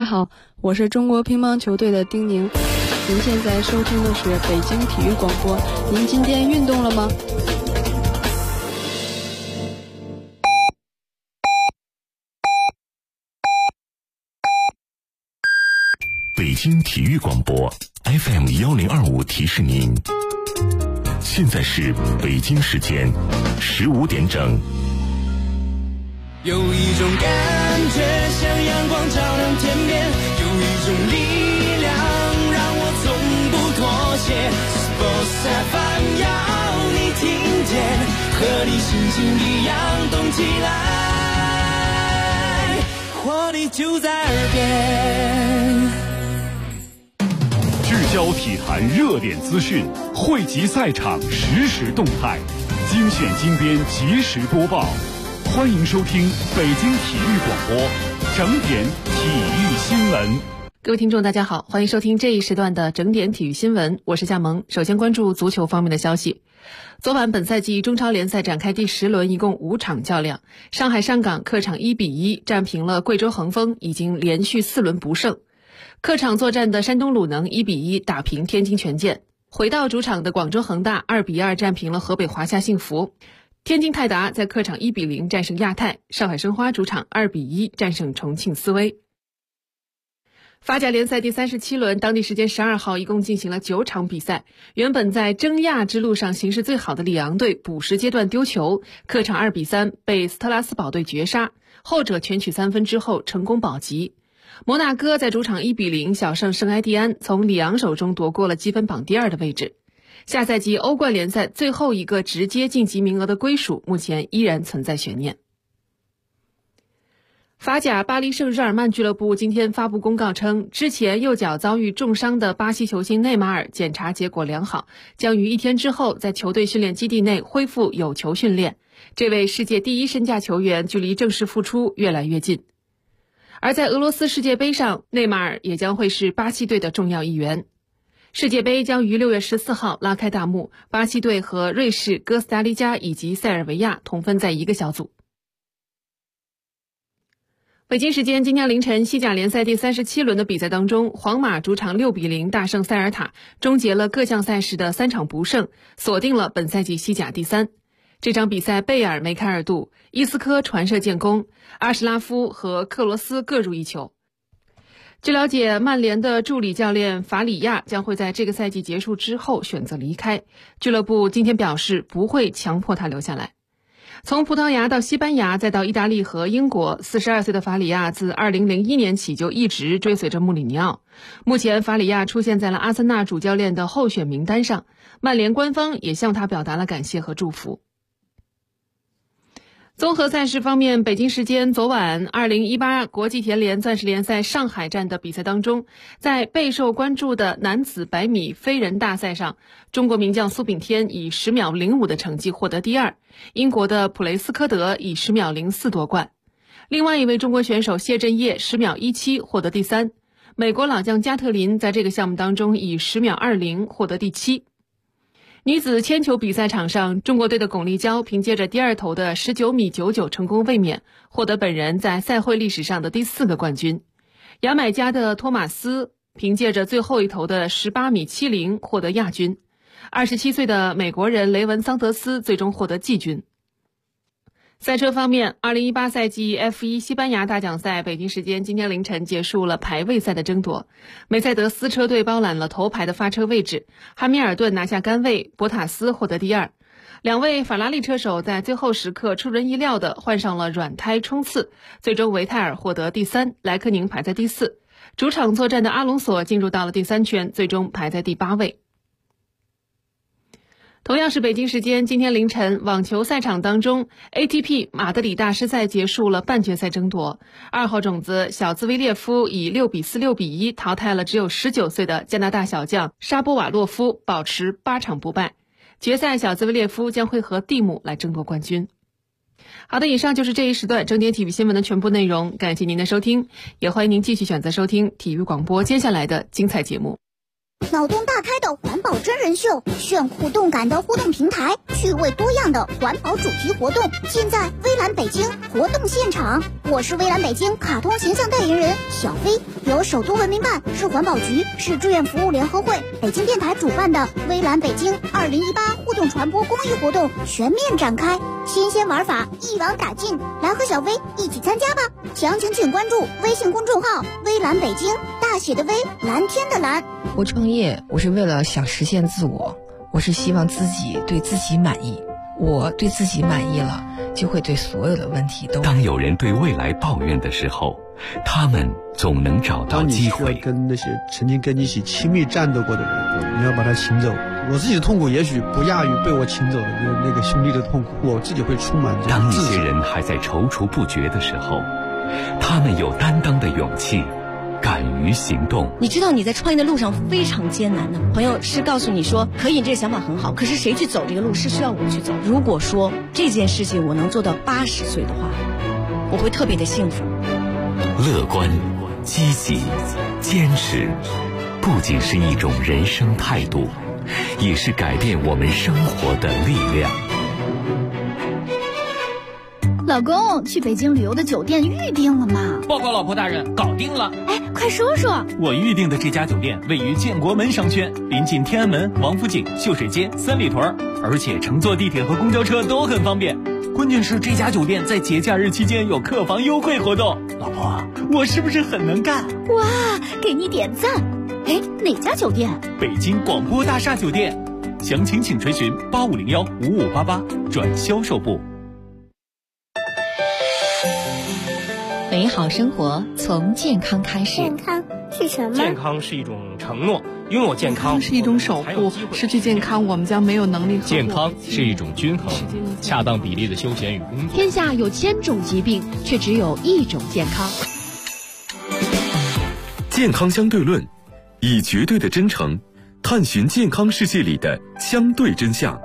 好，我是中国乒乓球队的丁宁。您现在收听的是北京体育广播。您今天运动了吗？ 北京体育广播 FM1025 提示您，现在是北京时间15点整。 有一种感觉像阳光照亮天边，有一种力量让我从不妥协。Sports FM 要你听见，和你心情一样动起来，活力就在耳边。 聚焦体坛热点资讯，汇集赛场实时动态，精选精编及时播报。欢迎收听北京体育广播整点体育新闻。 各位听众大家好，欢迎收听这一时段的整点体育新闻，我是夏萌。首先关注足球方面的消息。昨晚本赛季中超联赛展开第10轮，一共5场较量。上海上港客场1-1战平了贵州恒丰，已经连续4轮不胜。客场作战的山东鲁能1-1打平天津权健。回到主场的广州恒大2-2战平了河北华夏幸福。天津泰达在客场1-0战胜亚泰，上海申花主场2-1战胜重庆斯威。法甲联赛第37轮，当地时间12号一共进行了9场比赛。原本在争亚之路上形势最好的里昂队补时阶段丢球，客场2-3被斯特拉斯堡队绝杀，后者全取3分之后成功保级。摩纳哥在主场1-0小胜圣埃蒂安，从里昂手中夺过了积分榜第2的位置。下赛季欧冠联赛最后一个直接晋级名额的归属目前依然存在悬念。法甲巴黎圣日耳曼俱乐部今天发布公告称，之前右脚遭遇重伤的巴西球星内马尔检查结果良好，将于1天之后在球队训练基地内恢复有球训练。这位世界第1身价球员距离正式复出越来越近。而在俄罗斯世界杯上，内马尔也将会是巴西队的重要一员。世界杯将于6月14号拉开大幕，巴西队和瑞士、哥斯达黎加以及塞尔维亚同分在一个小组。北京时间今天凌晨，西甲联赛第37轮的比赛当中，皇马主场6-0大胜塞尔塔，终结了各项赛事的3场不胜，锁定了本赛季西甲第3。这场比赛贝尔梅开二度，伊斯科传射建功，阿什拉夫和克罗斯各入1球。据了解，曼联的助理教练法里亚将会在这个赛季结束之后选择离开，俱乐部今天表示不会强迫他留下来。从葡萄牙到西班牙再到意大利和英国，42岁的法里亚自2001年起就一直追随着穆里尼奥。目前法里亚出现在了阿森纳主教练的候选名单上，曼联官方也向他表达了感谢和祝福。综合赛事方面，北京时间昨晚2018国际田联钻石联赛上海站的比赛当中，在备受关注的男子100米飞人大赛上，中国名将苏炳添以10秒05的成绩获得第2，英国的普雷斯科德以10秒04夺冠。另外一位中国选手谢震业10秒17获得第3，美国老将加特林在这个项目当中以10秒20获得第7。女子铅球比赛场上，中国队的巩立姣凭借着第2投的19米99成功卫冕，获得本人在赛会历史上的第4个冠军。牙买加的托马斯凭借着最后一投的18米70获得亚军。27岁的美国人雷文桑德斯最终获得季军。赛车方面，2018赛季 F1 西班牙大奖赛北京时间今天凌晨结束了排位赛的争夺，梅赛德斯车队包揽了头牌的发车位置，汉密尔顿拿下杆位，博塔斯获得第2。2位法拉利车手在最后时刻出人意料地换上了软胎冲刺，最终维泰尔获得第3，莱科宁排在第4。主场作战的阿隆索进入到了第3圈，最终排在第8位。同样是北京时间今天凌晨，网球赛场当中 ATP 马德里大师赛结束了半决赛争夺，2号种子小兹维列夫以6-4、6-1淘汰了只有19岁的加拿大小将沙波瓦洛夫，保持8场不败。决赛小兹维列夫将会和蒂姆来争夺冠军。好的，以上就是这一时段整点体育新闻的全部内容，感谢您的收听，也欢迎您继续选择收听体育广播接下来的精彩节目。 脑洞大开的环保真人秀，炫酷动感的互动平台，趣味多样的环保主题活动，现在微蓝北京活动现场。我是微蓝北京卡通形象代言人小飞，由首都文明办、市环保局、市志愿服务联合会、北京电台主办的微蓝北京2018互动传播公益活动全面展开，新鲜玩法一网打尽，来和小飞一起参加吧！详情请关注微信公众号微蓝北京，大写的微，蓝天的蓝。 我创业，我是为了想实现自我，我是希望自己对自己满意。我对自己满意了，就会对所有的问题都。 当有人对未来抱怨的时候，他们总能找到机会。 当你需要跟那些曾经跟你一起亲密战斗过的人，你要把他请走。我自己的痛苦也许不亚于被我请走的那个兄弟的痛苦，我自己会充满。 当一些人还在踌躇不决的时候，他们有担当的勇气，敢于行动。 你知道你在创业的路上非常艰难的，朋友是告诉你说可以，这个想法很好，可是谁去走这个路是需要我去走。如果说这件事情我能做到80岁的话，我会特别的幸福。 乐观、积极、坚持，不仅是一种人生态度，也是改变我们生活的力量。 老公，去北京旅游的酒店预定了吗？ 报告老婆大人，搞定了。 哎，快说说。 我预定的这家酒店位于建国门商圈，临近天安门、王府井、秀水街、三里屯，而且乘坐地铁和公交车都很方便。关键是这家酒店在节假日期间有客房优惠活动。老婆，我是不是很能干？ 哇，给你点赞。哎，哪家酒店？ 北京广播大厦酒店。详情请垂询8501-5588转销售部。 美好生活从健康开始。 健康是什么？ 健康是一种承诺，拥有健康是一种守护，失去健康我们将没有能力。 健康是一种均衡，恰当比例的休闲与工作。 天下有1000种疾病，却只有一种健康。 健康相对论，以绝对的真诚探寻健康世界里的相对真相。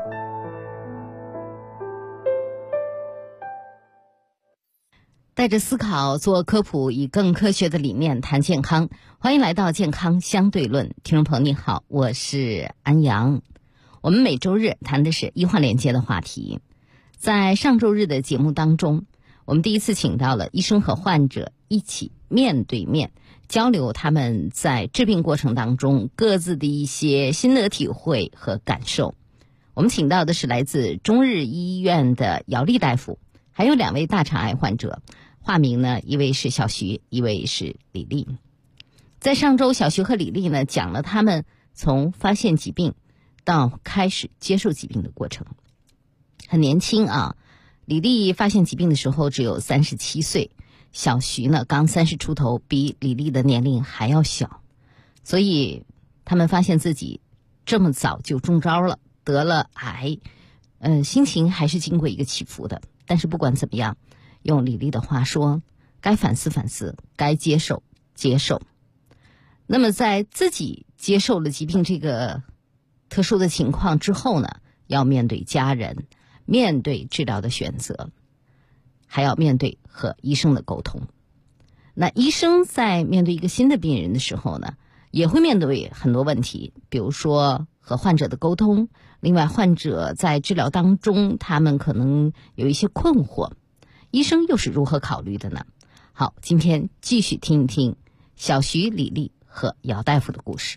带着思考做科普，以更科学的理念谈健康。欢迎来到健康相对论，听众朋友你好，我是安阳。我们每周日谈的是医患连接的话题。在上周日的节目当中，我们第一次请到了医生和患者一起面对面交流他们在治病过程当中各自的一些心得体会和感受。我们请到的是来自中日医院的姚丽大夫，还有2位大肠癌患者，化名呢，一位是小徐，一位是李丽。在上周，小徐和李丽呢讲了他们从发现疾病到开始接受疾病的过程。很年轻啊，李丽发现疾病的时候只有37岁，小徐呢刚30出头，比李丽的年龄还要小。所以他们发现自己这么早就中招了，得了癌，心情还是经过一个起伏的。但是不管怎么样，用李丽的话说，该反思反思，该接受接受。那么在自己接受了疾病这个特殊的情况之后呢，要面对家人，面对治疗的选择，还要面对和医生的沟通。那医生在面对一个新的病人的时候呢，也会面对很多问题，比如说和患者的沟通，另外患者在治疗当中他们可能有一些困惑，医生又是如何考虑的呢？好，今天继续听一听小徐、李丽和姚大夫的故事。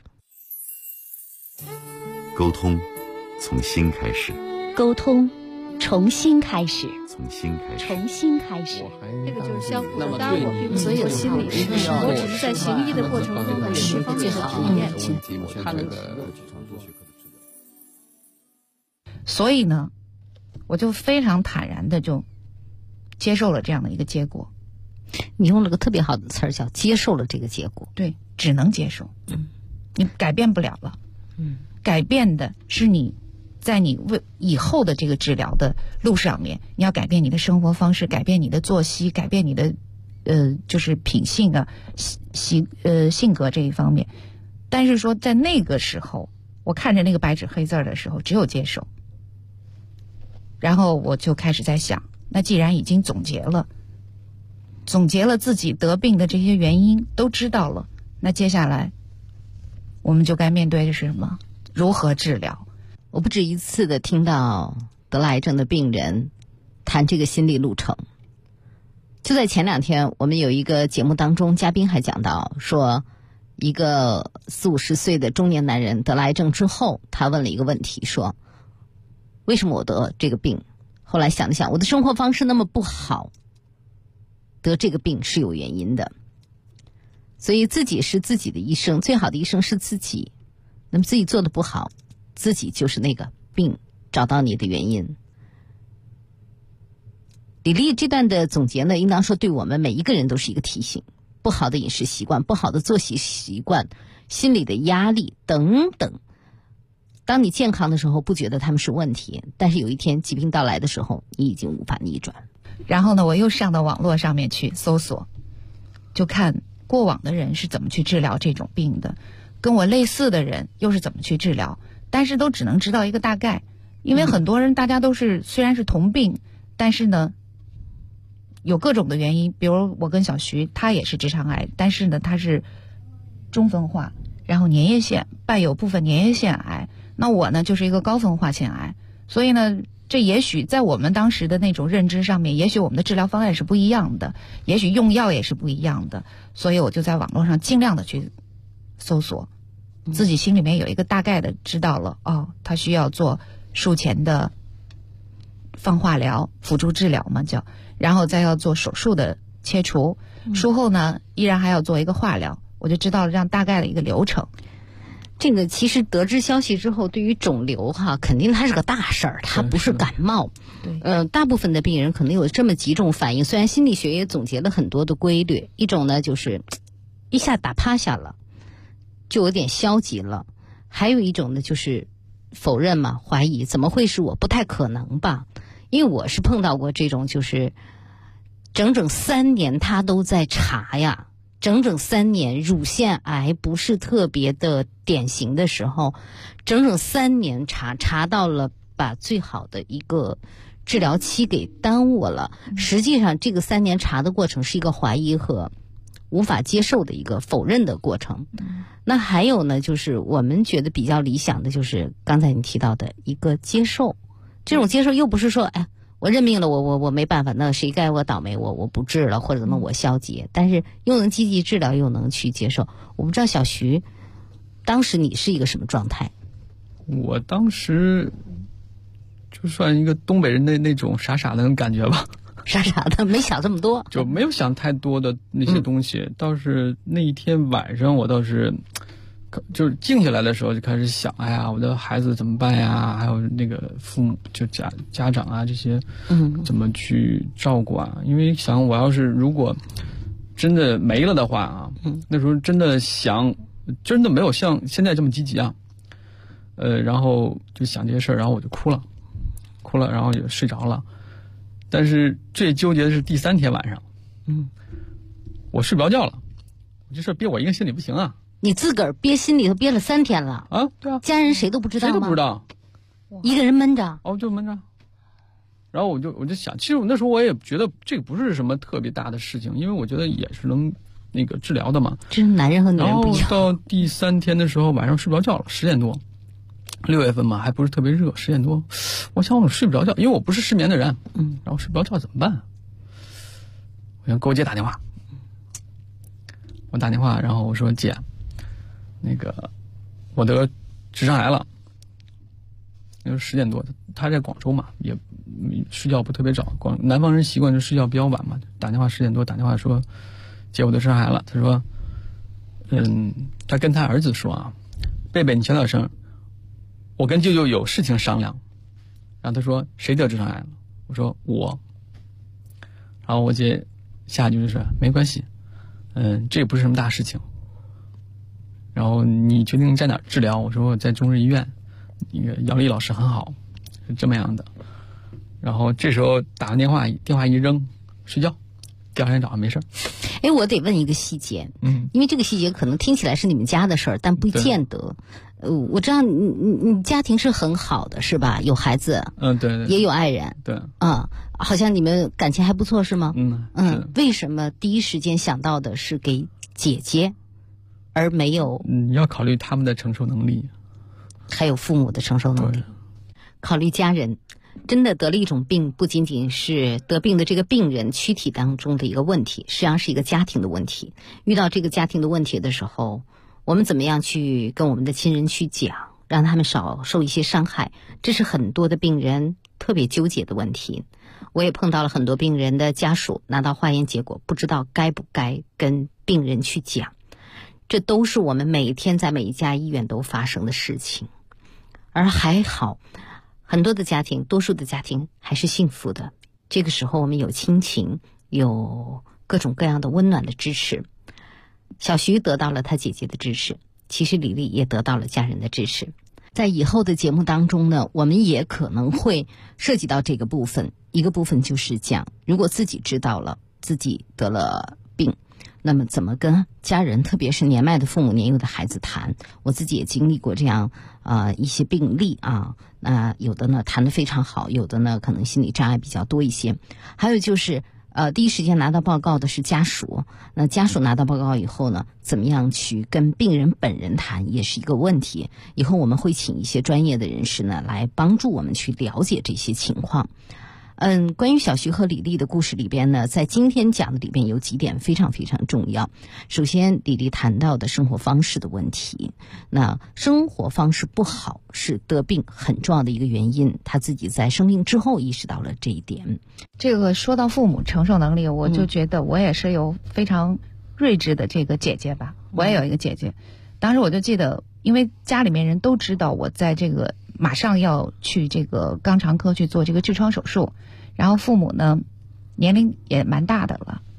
沟通从心开始， 沟通重新开始， 从心开始， 重新开始。 这个就是相互的。当然，我并不是说心理是那种，我只是在行医的过程中呢，有些方面的体验。 所以呢，我就非常坦然的就接受了这样的一个结果。 你用了个特别好的词儿，叫接受了这个结果。 对，只能接受。你改变不了了。改变的是你在你为以后的这个治疗的路上面，你要改变你的生活方式，改变你的作息，改变你的就是品性啊、性格这一方面。但是说在那个时候，我看着那个白纸黑字的时候，只有接受。然后我就开始在想，那既然已经总结了自己得病的这些原因都知道了，那接下来我们就该面对的是什么？如何治疗？ 我不止一次的听到得了癌症的病人谈这个心理路程。就在前2天，我们有一个节目当中，嘉宾还讲到说，一个40、50岁的中年男人得了癌症之后，他问了一个问题，说为什么我得这个病？后来想了想，我的生活方式那么不好，得这个病是有原因的。所以自己是自己的医生，最好的医生是自己。那么自己做的不好，自己就是那个病，找到你的原因。李丽这段的总结呢，应当说对我们每一个人都是一个提醒。不好的饮食习惯，不好的作息习惯，心理的压力等等，当你健康的时候不觉得他们是问题，但是有一天疾病到来的时候，你已经无法逆转。 然后呢，我又上到网络上面去搜索，就看过往的人是怎么去治疗这种病的，跟我类似的人又是怎么去治疗，但是都只能知道一个大概。因为很多人大家都是虽然是同病，但是呢有各种的原因，比如我跟小徐，他也是直肠癌，但是呢他是中分化，然后粘液腺伴有部分粘液腺癌，那我呢就是一个高分化腺癌。所以呢这也许在我们当时的那种认知上面，也许我们的治疗方案是不一样的，也许用药也是不一样的，所以我就在网络上尽量的去搜索，自己心里面有一个大概的知道了，他需要做术前的放化疗辅助治疗嘛叫，然后再要做手术的切除，术后呢依然还要做一个化疗，我就知道了这样大概的一个流程。 这个其实得知消息之后，对于肿瘤肯定它是个大事儿，它不是感冒。 对， 大部分的病人可能有这么几种反应，虽然心理学也总结了很多的规律，一种呢就是一下打趴下了，就有点消极了；还有一种呢就是否认嘛，怀疑怎么会是我，不太可能吧？因为我是碰到过这种，就是整整3年他都在查呀。整整3年，乳腺癌不是特别的典型的时候，整整3年查到了，把最好的一个治疗期给耽误了。实际上这个3年查的过程是一个怀疑和无法接受的一个否认的过程。那还有呢，就是我们觉得比较理想的就是刚才你提到的一个接受，这种接受又不是说我认命了，我没办法，那谁该我倒霉，我不治了，或者怎么我消极，但是又能积极治疗，又能去接受。我不知道小徐当时你是一个什么状态？ 我当时就算一个东北人的那种傻傻的那种感觉吧， 傻傻的没想这么多， 就没有想太多的那些东西。倒是那一天晚上我倒是就是静下来的时候就开始想，我的孩子怎么办呀？还有那个父母就家长啊这些，怎么去照顾啊？因为想我要是如果真的没了的话那时候真的没有像现在这么积极啊。然后就想这些事儿，然后我就哭了，然后也睡着了。但是最纠结的是第3天晚上，我睡不着觉了，这事憋我一个心里不行啊。 你自个儿憋心里头憋了3天了啊？对啊， 家人谁都不知道吗？ 谁都不知道， 一个人闷着。 就闷着。然后我就想，其实我那时候我也觉得这个不是什么特别大的事情，因为我觉得也是能那个治疗的嘛。 这是男人和女人不一样。 然后到第3天的时候，晚上睡不着觉了，10点多，6月份嘛，还不是特别热，10点多，我想我睡不着觉，因为我不是失眠的人，然后睡不着觉怎么办？我想给我姐打电话，然后我说姐，那个我得直肠癌了。那时10点多，他在广州嘛，也睡觉不特别早，南方人习惯就睡觉比较晚嘛。打电话10点多打电话说，姐我得直肠癌了。他说，他跟他儿子说啊，贝贝你小点声，我跟舅舅有事情商量。然后他说谁得直肠癌了？我说我。然后我姐下一句就说没关系，这也不是什么大事情。然后你决定在哪儿治疗？我说在中日医院，那个姚丽老师很好，是这么样的。然后这时候打完电话一扔，睡觉，第2天早上没事。 我得问一个细节，因为这个细节可能听起来是你们家的事儿，但不见得。我知道你家庭是很好的，是吧？有孩子， 对， 也有爱人， 对， 好像你们感情还不错，是吗？ 是。 为什么第一时间想到的是给姐姐， 而没有你要考虑他们的承受能力， 还有父母的承受能力，考虑家人。真的得了一种病，不仅仅是得病的这个病人躯体当中的一个问题，实际上是一个家庭的问题。遇到这个家庭的问题的时候，我们怎么样去跟我们的亲人去讲，让他们少受一些伤害，这是很多的病人特别纠结的问题。我也碰到了很多病人的家属拿到化验结果，不知道该不该跟病人去讲，这都是我们每一天在每一家医院都发生的事情。而还好，很多的家庭，多数的家庭还是幸福的。这个时候我们有亲情，有各种各样的温暖的支持。小徐得到了他姐姐的支持，其实李丽也得到了家人的支持。在以后的节目当中呢，我们也可能会涉及到这个部分。一个部分就是讲，如果自己知道了自己得了病，那么怎么跟家人，特别是年迈的父母、年幼的孩子谈。我自己也经历过这样一些病例啊，那有的呢谈得非常好，有的呢可能心理障碍比较多一些。还有就是第一时间拿到报告的是家属，那家属拿到报告以后呢，怎么样去跟病人本人谈也是一个问题。以后我们会请一些专业的人士呢来帮助我们去了解这些情况。关于小徐和李丽的故事里边呢，在今天讲的里边有几点非常非常重要。首先，李丽谈到的生活方式的问题，那生活方式不好是得病很重要的一个原因，她自己在生病之后意识到了这一点。 这个说到父母承受能力，我就觉得我也是有非常睿智的这个姐姐吧。我也有一个姐姐，当时我就记得，因为家里面人都知道我在这个马上要去这个肛肠科去做这个痔疮手术，然后父母呢年龄也蛮大的了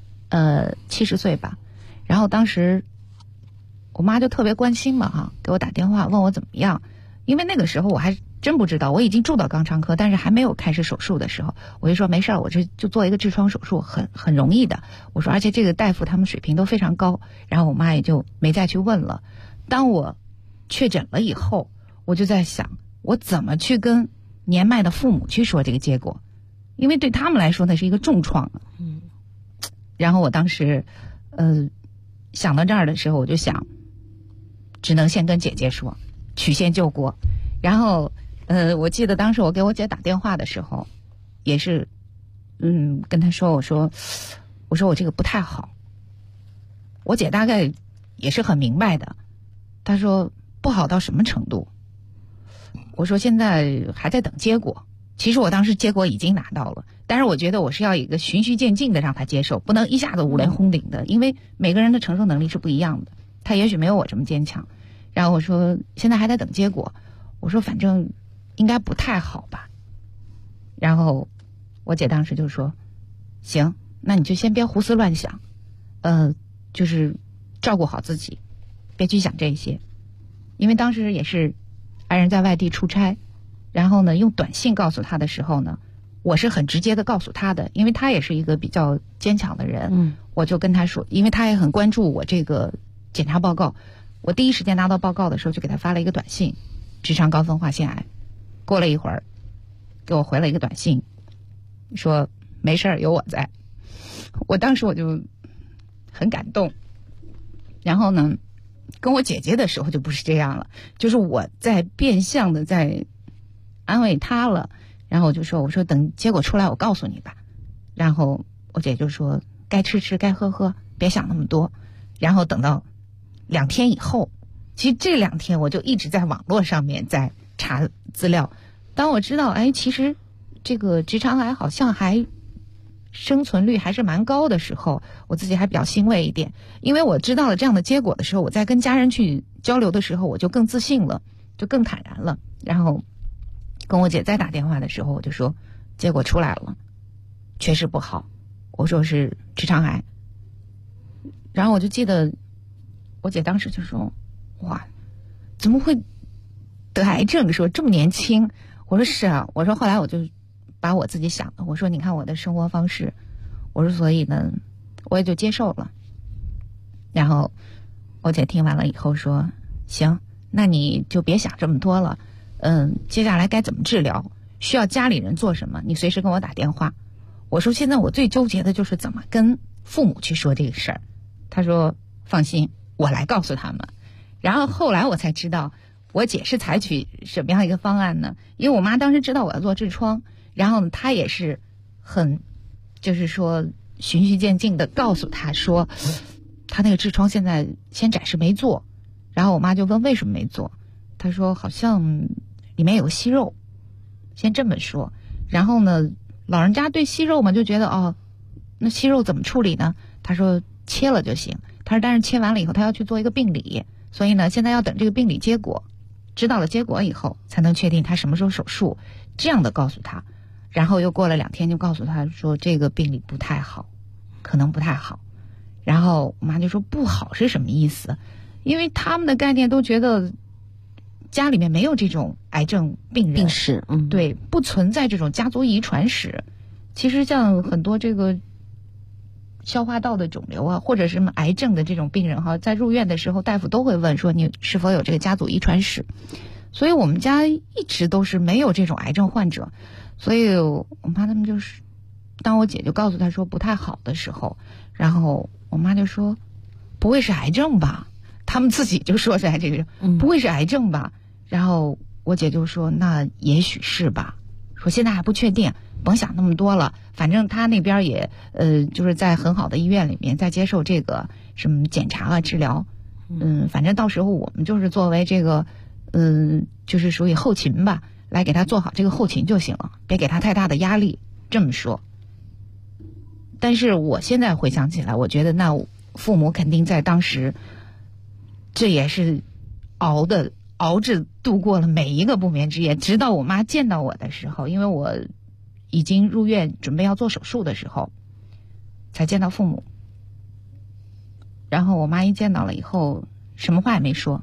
，70岁吧。然后当时我妈就特别关心嘛哈，给我打电话问我怎么样，因为那个时候我还真不知道，我已经住到肛肠科，但是还没有开始手术的时候，我就说没事儿，我这就做一个痔疮手术，很容易的。我说而且这个大夫他们水平都非常高，然后我妈也就没再去问了。当我确诊了以后，我就在想，我怎么去跟年迈的父母去说这个结果，因为对他们来说那是一个重创。然后我当时想到这儿的时候，我就想只能先跟姐姐说，曲线救国。然后我记得当时我给我姐打电话的时候也是跟她说，我说我这个不太好。我姐大概也是很明白的，她说不好到什么程度。我说现在还在等结果。其实我当时结果已经拿到了，但是我觉得我是要一个循序渐进的让他接受，不能一下子五雷轰顶的，因为每个人的承受能力是不一样的，他也许没有我这么坚强。然后我说现在还在等结果，我说反正应该不太好吧。然后我姐当时就说行，那你就先别胡思乱想，就是照顾好自己，别去想这些。因为当时也是爱人在外地出差，然后呢用短信告诉他的时候呢，我是很直接的告诉他的，因为他也是一个比较坚强的人。我就跟他说，因为他也很关注我这个检查报告，我第一时间拿到报告的时候就给他发了一个短信，直肠高分化腺癌。过了一会儿给我回了一个短信，说没事儿，有我在。我当时我就很感动。然后呢跟我姐姐的时候就不是这样了，就是我在变相的在安慰她了。然后我就说，我说等结果出来我告诉你吧。然后我姐就说该吃吃该喝喝，别想那么多。然后等到2天以后，其实这2天我就一直在网络上面在查资料。当我知道其实这个直肠癌好像还生存率还是蛮高的时候，我自己还比较欣慰一点。因为我知道了这样的结果的时候，我在跟家人去交流的时候我就更自信了，就更坦然了。然后跟我姐再打电话的时候，我就说结果出来了，确实不好，我说是直肠癌。然后我就记得我姐当时就说哇，怎么会得癌症，说这么年轻。我说是啊，我说后来我就把我自己想的，我说你看我的生活方式，我说所以呢我也就接受了。然后我姐听完了以后说行，那你就别想这么多了，接下来该怎么治疗，需要家里人做什么，你随时跟我打电话。我说现在我最纠结的就是怎么跟父母去说这个事儿。她说放心， 我来告诉他们。然后后来我才知道，我姐是采取什么样一个方案呢？因为我妈当时知道我要做痔疮，然后她也是很，就是说循序渐进的告诉她说，她那个痔疮现在先暂时没做。然后我妈就问为什么没做，她说好像里面有个息肉，先这么说。然后呢，老人家对息肉嘛就觉得那息肉怎么处理呢？她说切了就行。她说但是切完了以后她要去做一个病理，所以呢现在要等这个病理结果，知道了结果以后才能确定她什么时候手术，这样的告诉她。然后又过了2天就告诉她说这个病理不太好，可能不太好。然后我妈就说不好是什么意思？因为他们的概念都觉得家里面没有这种癌症病史， 对，不存在这种家族遗传史。其实像很多这个消化道的肿瘤啊，或者是什么癌症的这种病人哈，在入院的时候大夫都会问说你是否有这个家族遗传史。所以我们家一直都是没有这种癌症患者。所以我妈他们就是当我姐就告诉她说不太好的时候，然后我妈就说不会是癌症吧，他们自己就说是癌症，不会是癌症吧。然后我姐就说那也许是吧，说现在还不确定，甭想那么多了，反正他那边也就是在很好的医院里面在接受这个什么检查啊治疗，反正到时候我们就是作为这个就是属于后勤吧，来给他做好这个后勤就行了，别给他太大的压力，这么说。但是我现在回想起来，我觉得那父母肯定在当时这也是熬着度过了每一个不眠之夜，直到我妈见到我的时候，因为我已经入院准备要做手术的时候才见到父母。然后我妈一见到了以后什么话也没说，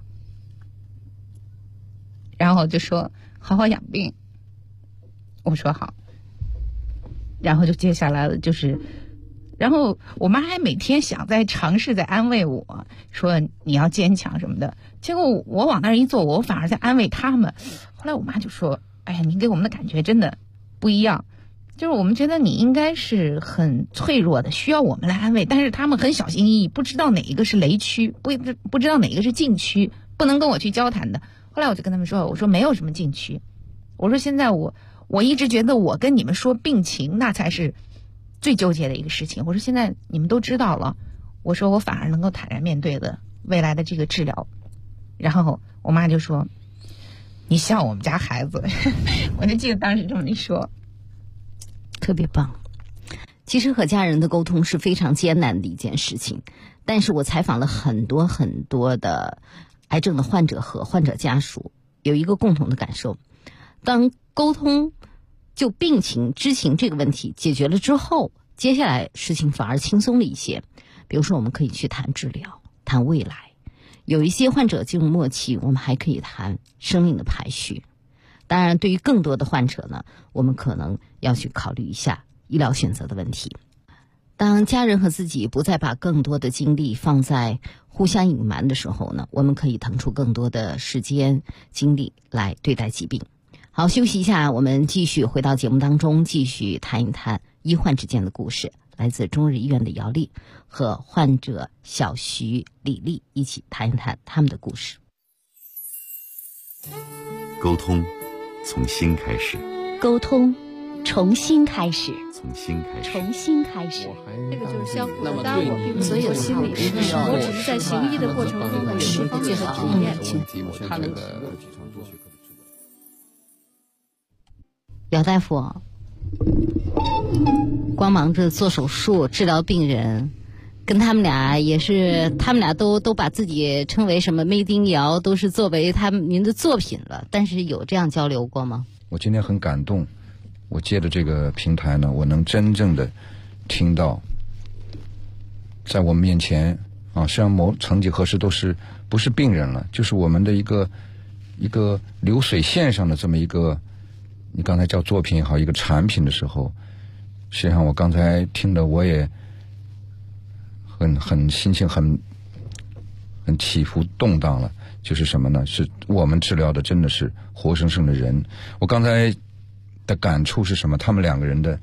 然后就说好好养病。我说好，然后就接下来了就是然后我妈还每天想在尝试在安慰我说你要坚强什么的，结果我往那儿一坐，我反而在安慰他们。后来我妈就说哎呀，你给我们的感觉真的不一样，就是我们觉得你应该是很脆弱的，需要我们来安慰，但是他们很小心翼翼，不知道哪一个是雷区，不知道哪一个是禁区，不能跟我去交谈的。后来我就跟他们说，我说没有什么禁区，我说现在我一直觉得我跟你们说病情那才是最纠结的一个事情，我说现在你们都知道了，我说我反而能够坦然面对的未来的这个治疗。然后我妈就说你像我们家孩子我就记得当时这么一说， 特别棒。其实和家人的沟通是非常艰难的一件事情，但是我采访了很多很多的癌症的患者和患者家属，有一个共同的感受，当沟通就病情知情这个问题解决了之后，接下来事情反而轻松了一些。比如说我们可以去谈治疗，谈未来，有一些患者进入末期，我们还可以谈生命的排序。当然对于更多的患者呢，我们可能要去考虑一下医疗选择的问题。当家人和自己不再把更多的精力放在互相隐瞒的时候呢，我们可以腾出更多的时间精力来对待疾病。好，休息一下，我们继续回到节目当中，继续谈一谈医患之间的故事。来自中日医院的姚丽和患者小徐、李丽一起谈一谈他们的故事。 沟通从心开始， 沟通重新开始， 从心开始， 重新开始。 这个就是相互的搭伙，所有心理师我只是在行医的过程中的释放最好的体验。 他那个姚大夫光忙着做手术治疗病人，跟他们俩也是，他们俩都把自己称为什么Made in姚，都是作为您的作品了。但是有这样交流过吗？ 我今天很感动，我借着这个平台呢，我能真正的听到，在我们面前啊，实际上曾几何时都是不是病人了，就是我们的一个流水线上的这么一个，你刚才叫作品也好，一个产品的时候，实际上我刚才听的我也很心情很起伏动荡了。就是什么呢？是我们治疗的真的是活生生的人。我刚才的感触是什么？他们两个人的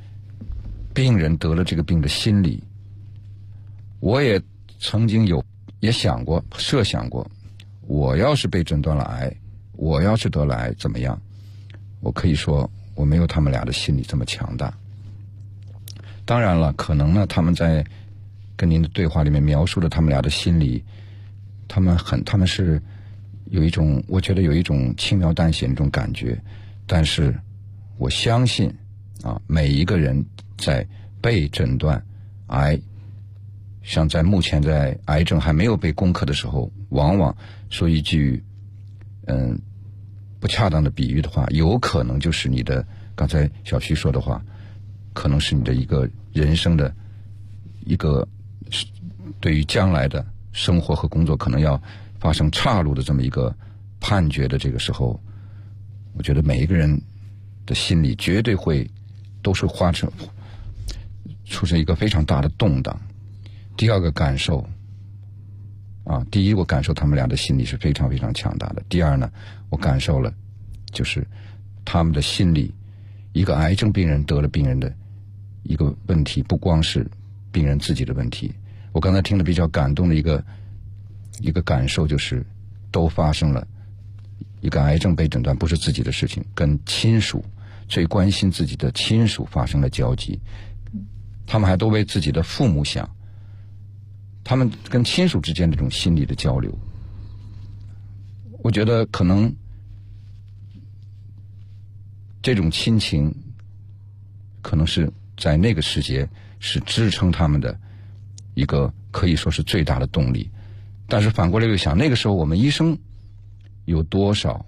病人得了这个病的心理，我也曾经有也设想过，我要是被诊断了癌，我要是得了癌怎么样？我可以说我没有他们俩的心理这么强大。当然了，可能呢，他们在跟您的对话里面描述了他们俩的心理，他们是有一种，我觉得有一种轻描淡写的一种感觉，但是我相信每一个人在被诊断癌，像目前在癌症还没有被攻克的时候，往往说一句不恰当的比喻的话，有可能就是你的刚才小徐说的话，可能是你的一个人生的一个对于将来的生活和工作可能要发生岔路的这么一个判决的这个时候，我觉得每一个人的心里绝对都是出现一个非常大的动荡。第二个感受第一，我感受他们俩的心理是非常非常强大的。第二呢，我感受了就是他们的心理，一个癌症病人得了病人的一个问题，不光是病人自己的问题。我刚才听了比较感动的一个感受，就是都发生了一个癌症被诊断不是自己的事情，跟亲属最关心自己的亲属发生了交集，他们还都为自己的父母想，他们跟亲属之间这种心理的交流，我觉得可能这种亲情可能是在那个时节是支撑他们的一个可以说是最大的动力。但是反过来又想，那个时候我们医生有多少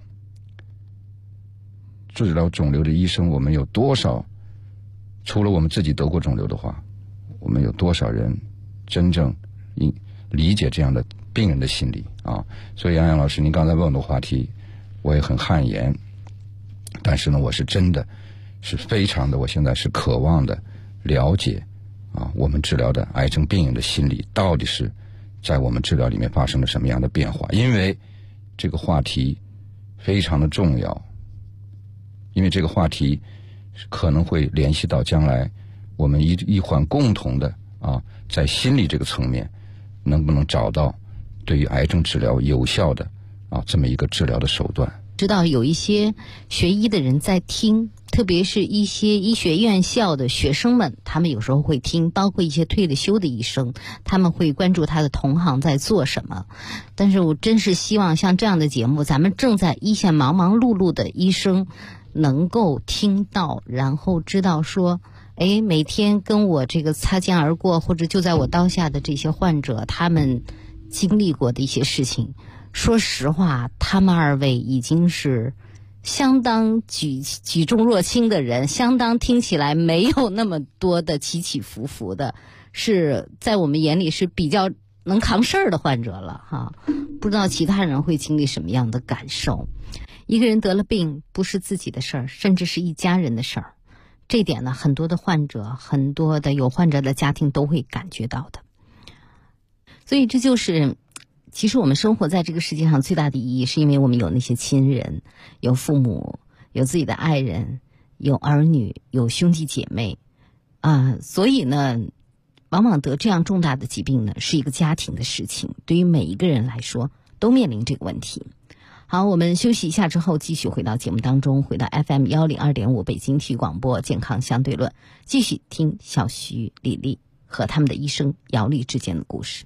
治疗肿瘤的医生，我们有多少，除了我们自己得过肿瘤的话，我们有多少人真正理解这样的病人的心理所以杨洋老师您刚才问我的话题我也很汗颜，但是呢我是真的是非常的，我现在是渴望的了解我们治疗的癌症病人的心理到底是在我们治疗里面发生了什么样的变化。因为这个话题非常的重要，因为这个话题可能会联系到将来我们医患共同的在心理这个层面能不能找到对于癌症治疗有效的这么一个治疗的手段。 知道有一些学医的人在听，特别是一些医学院校的学生们，他们有时候会听，包括一些退了休的医生，他们会关注他的同行在做什么。但是我真是希望像这样的节目，咱们正在一线忙忙碌碌的医生能够听到，然后知道说每天跟我这个擦肩而过或者就在我刀下的这些患者，他们经历过的一些事情，说实话他们二位已经是相当举重若轻的人，相当听起来没有那么多的起起伏伏的，是在我们眼里是比较能扛事儿的患者了不知道其他人会经历什么样的感受。一个人得了病不是自己的事儿，甚至是一家人的事儿，这点呢很多的患者，很多的有患者的家庭都会感觉到的。所以这就是其实我们生活在这个世界上最大的意义，是因为我们有那些亲人，有父母，有自己的爱人，有儿女，有兄弟姐妹所以呢往往得这样重大的疾病呢是一个家庭的事情，对于每一个人来说都面临这个问题。好，我们休息一下之后继续回到节目当中，回到 FM102.5 北京体育广播健康相对论，继续听小徐、李丽和他们的医生姚丽之间的故事。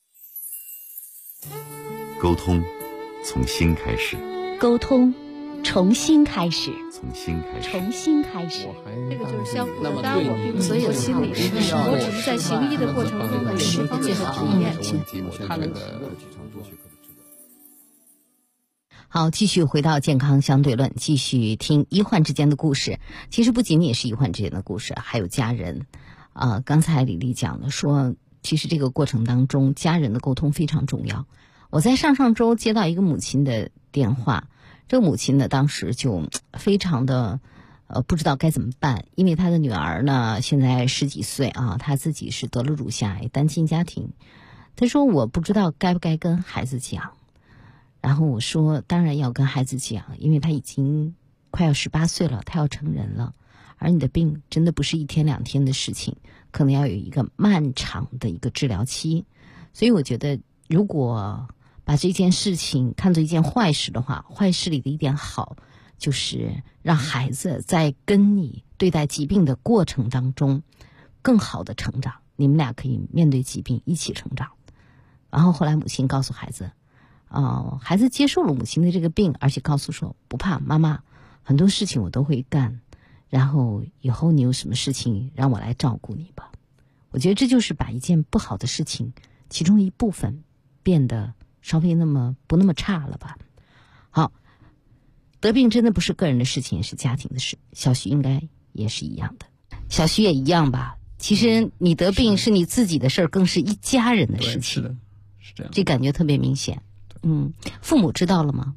沟通从心开始， 沟通重新开始， 从心开始， 重新开始。 这个就是相互的搭伙，所有心理是我只是在行医的过程中的释放最好体验。 好，继续回到健康相对论，继续听医患之间的故事。其实不仅仅是医患之间的故事，还有家人刚才李丽讲了说，其实这个过程当中家人的沟通非常重要。我在上周接到一个母亲的电话，这个母亲呢当时就非常的不知道该怎么办，因为她的女儿呢现在10几岁她自己是得了乳腺癌，单亲家庭。她说我不知道该不该跟孩子讲，然后我说当然要跟孩子讲，因为他已经快要18岁了，他要成人了，而你的病真的不是1天2天的事情，可能要有一个漫长的一个治疗期。所以我觉得如果把这件事情看作一件坏事的话，坏事里的一点好，就是让孩子在跟你对待疾病的过程当中更好的成长，你们俩可以面对疾病一起成长。然后后来母亲告诉孩子，孩子接受了母亲的这个病，而且告诉说不怕，妈妈很多事情我都会干，然后以后你有什么事情让我来照顾你吧。我觉得这就是把一件不好的事情其中一部分变得稍微不那么差了吧。好，得病真的不是个人的事情，也是家庭的事。小徐应该也是一样的，小徐也一样吧。其实你得病是你自己的事儿，更是一家人的事情。 是的，是这样。 这感觉特别明显。父母知道了吗？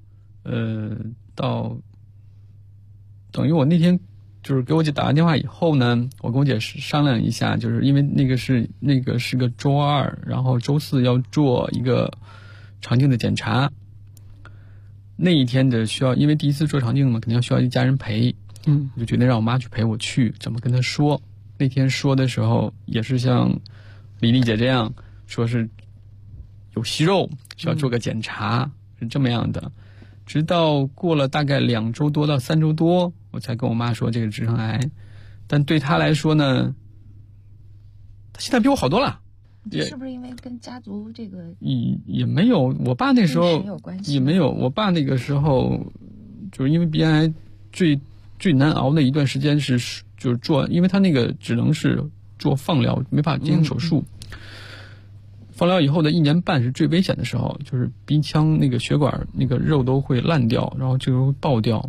等于我那天就是给我姐打完电话以后呢，我跟我姐商量一下，就是因为那个是个周二，然后周四要做一个肠镜的检查。那一天的需要，因为第一次做肠镜嘛，肯定要需要一家人陪。我就决定让我妈去陪我去，怎么跟她说？那天说的时候也是像李丽姐这样说，是有息肉，需要做个检查，是这么样的。直到过了大概2周多到3周多，我才跟我妈说这个直肠癌。但对她来说呢，她现在比我好多了。 是不是因为跟家族这个也没有？我爸那时候也没有。我爸那个时候就是因为鼻癌最难熬的一段时间就是做，因为他那个只能是做放疗，没法进行手术。放疗以后的1年半是最危险的时候，就是鼻腔那个血管那个肉都会烂掉，然后就会爆掉。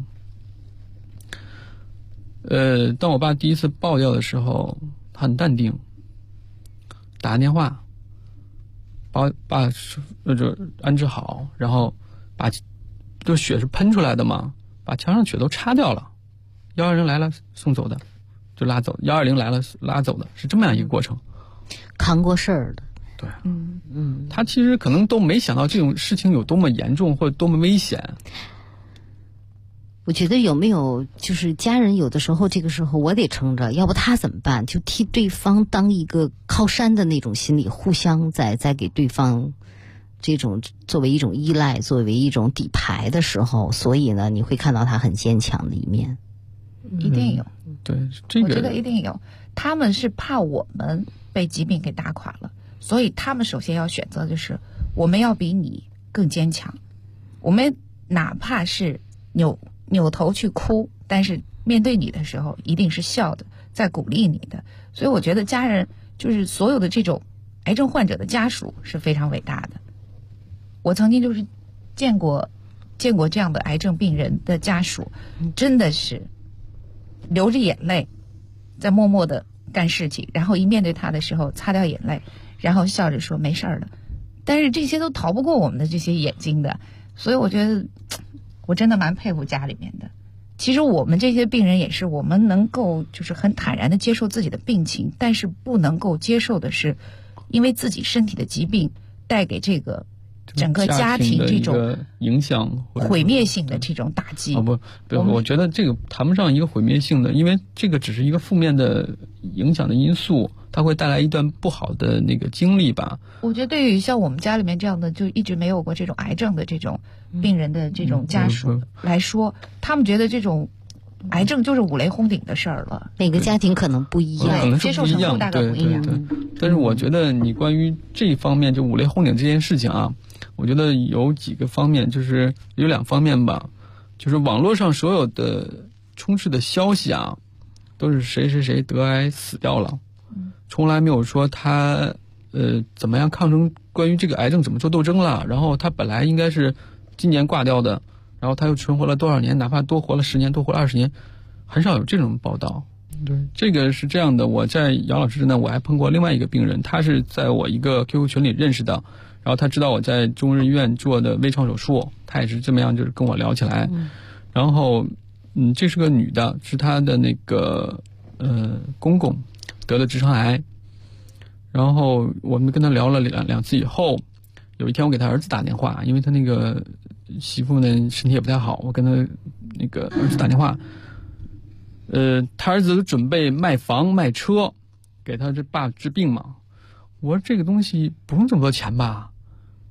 当我爸第一次爆掉的时候，他很淡定，打个电话把就安置好，然后把就血是喷出来的嘛，把墙上血都擦掉了，120来了送走的，就拉走，120来了拉走的，是这么样一个过程。 扛过事儿的。 对，他其实可能都没想到这种事情有多么严重或者多么危险。 我觉得有没有就是家人有的时候这个时候我得撑着，要不他怎么办？就替对方当一个靠山的那种心理，互相在给对方这种作为一种依赖，作为一种底牌的时候，所以呢，你会看到他很坚强的一面。 一定有。 对，这个我觉得一定有。他们是怕我们被疾病给打垮了，所以他们首先要选择就是我们要比你更坚强，我们哪怕是扭头去哭，但是面对你的时候一定是笑的，在鼓励你的。所以我觉得家人就是所有的这种癌症患者的家属是非常伟大的。我曾经就是见过这样的癌症病人的家属，真的是流着眼泪在默默的干事情，然后一面对他的时候擦掉眼泪，然后笑着说没事儿的。但是这些都逃不过我们的这些眼睛的，所以我觉得我真的蛮佩服家里面的。其实我们这些病人也是，我们能够就是很坦然的接受自己的病情，但是不能够接受的是因为自己身体的疾病带给这个整个家庭这种影响毁灭性的这种打击。 不，我觉得这个谈不上一个毁灭性的，因为这个只是一个负面的影响的因素，它会带来一段不好的那个经历吧。 我觉得对于像我们家里面这样的就一直没有过这种癌症的这种病人的这种家属来说，他们觉得这种癌症就是五雷轰顶的事儿了。 每个家庭可能不一样， 可能是不一样， 大概不一样。 对。但是我觉得你关于这方面就五雷轰顶这件事情啊，我觉得有几个方面，就是有2方面吧。就是网络上所有的充斥的消息啊，都是谁谁谁得癌死掉了，从来没有说他怎么样抗争，关于这个癌症怎么做斗争了，然后他本来应该是今年挂掉的，然后他又存活了多少年，哪怕多活了10年，多活了20年，很少有这种报道。对，这个是这样的。我在姚老师那，我还碰过另外一个病人，他是在我一个 QQ 群里认识的，然后他知道我在中日医院做的微创手术，他也是这么样，就是跟我聊起来。然后这是个女的，是他的那个公公得了直肠癌，然后我们跟他聊了两次以后，有一天我给他儿子打电话，因为他那个媳妇呢身体也不太好，我跟他那个儿子打电话，他儿子准备卖房卖车给他这爸治病嘛。我说这个东西不用这么多钱吧，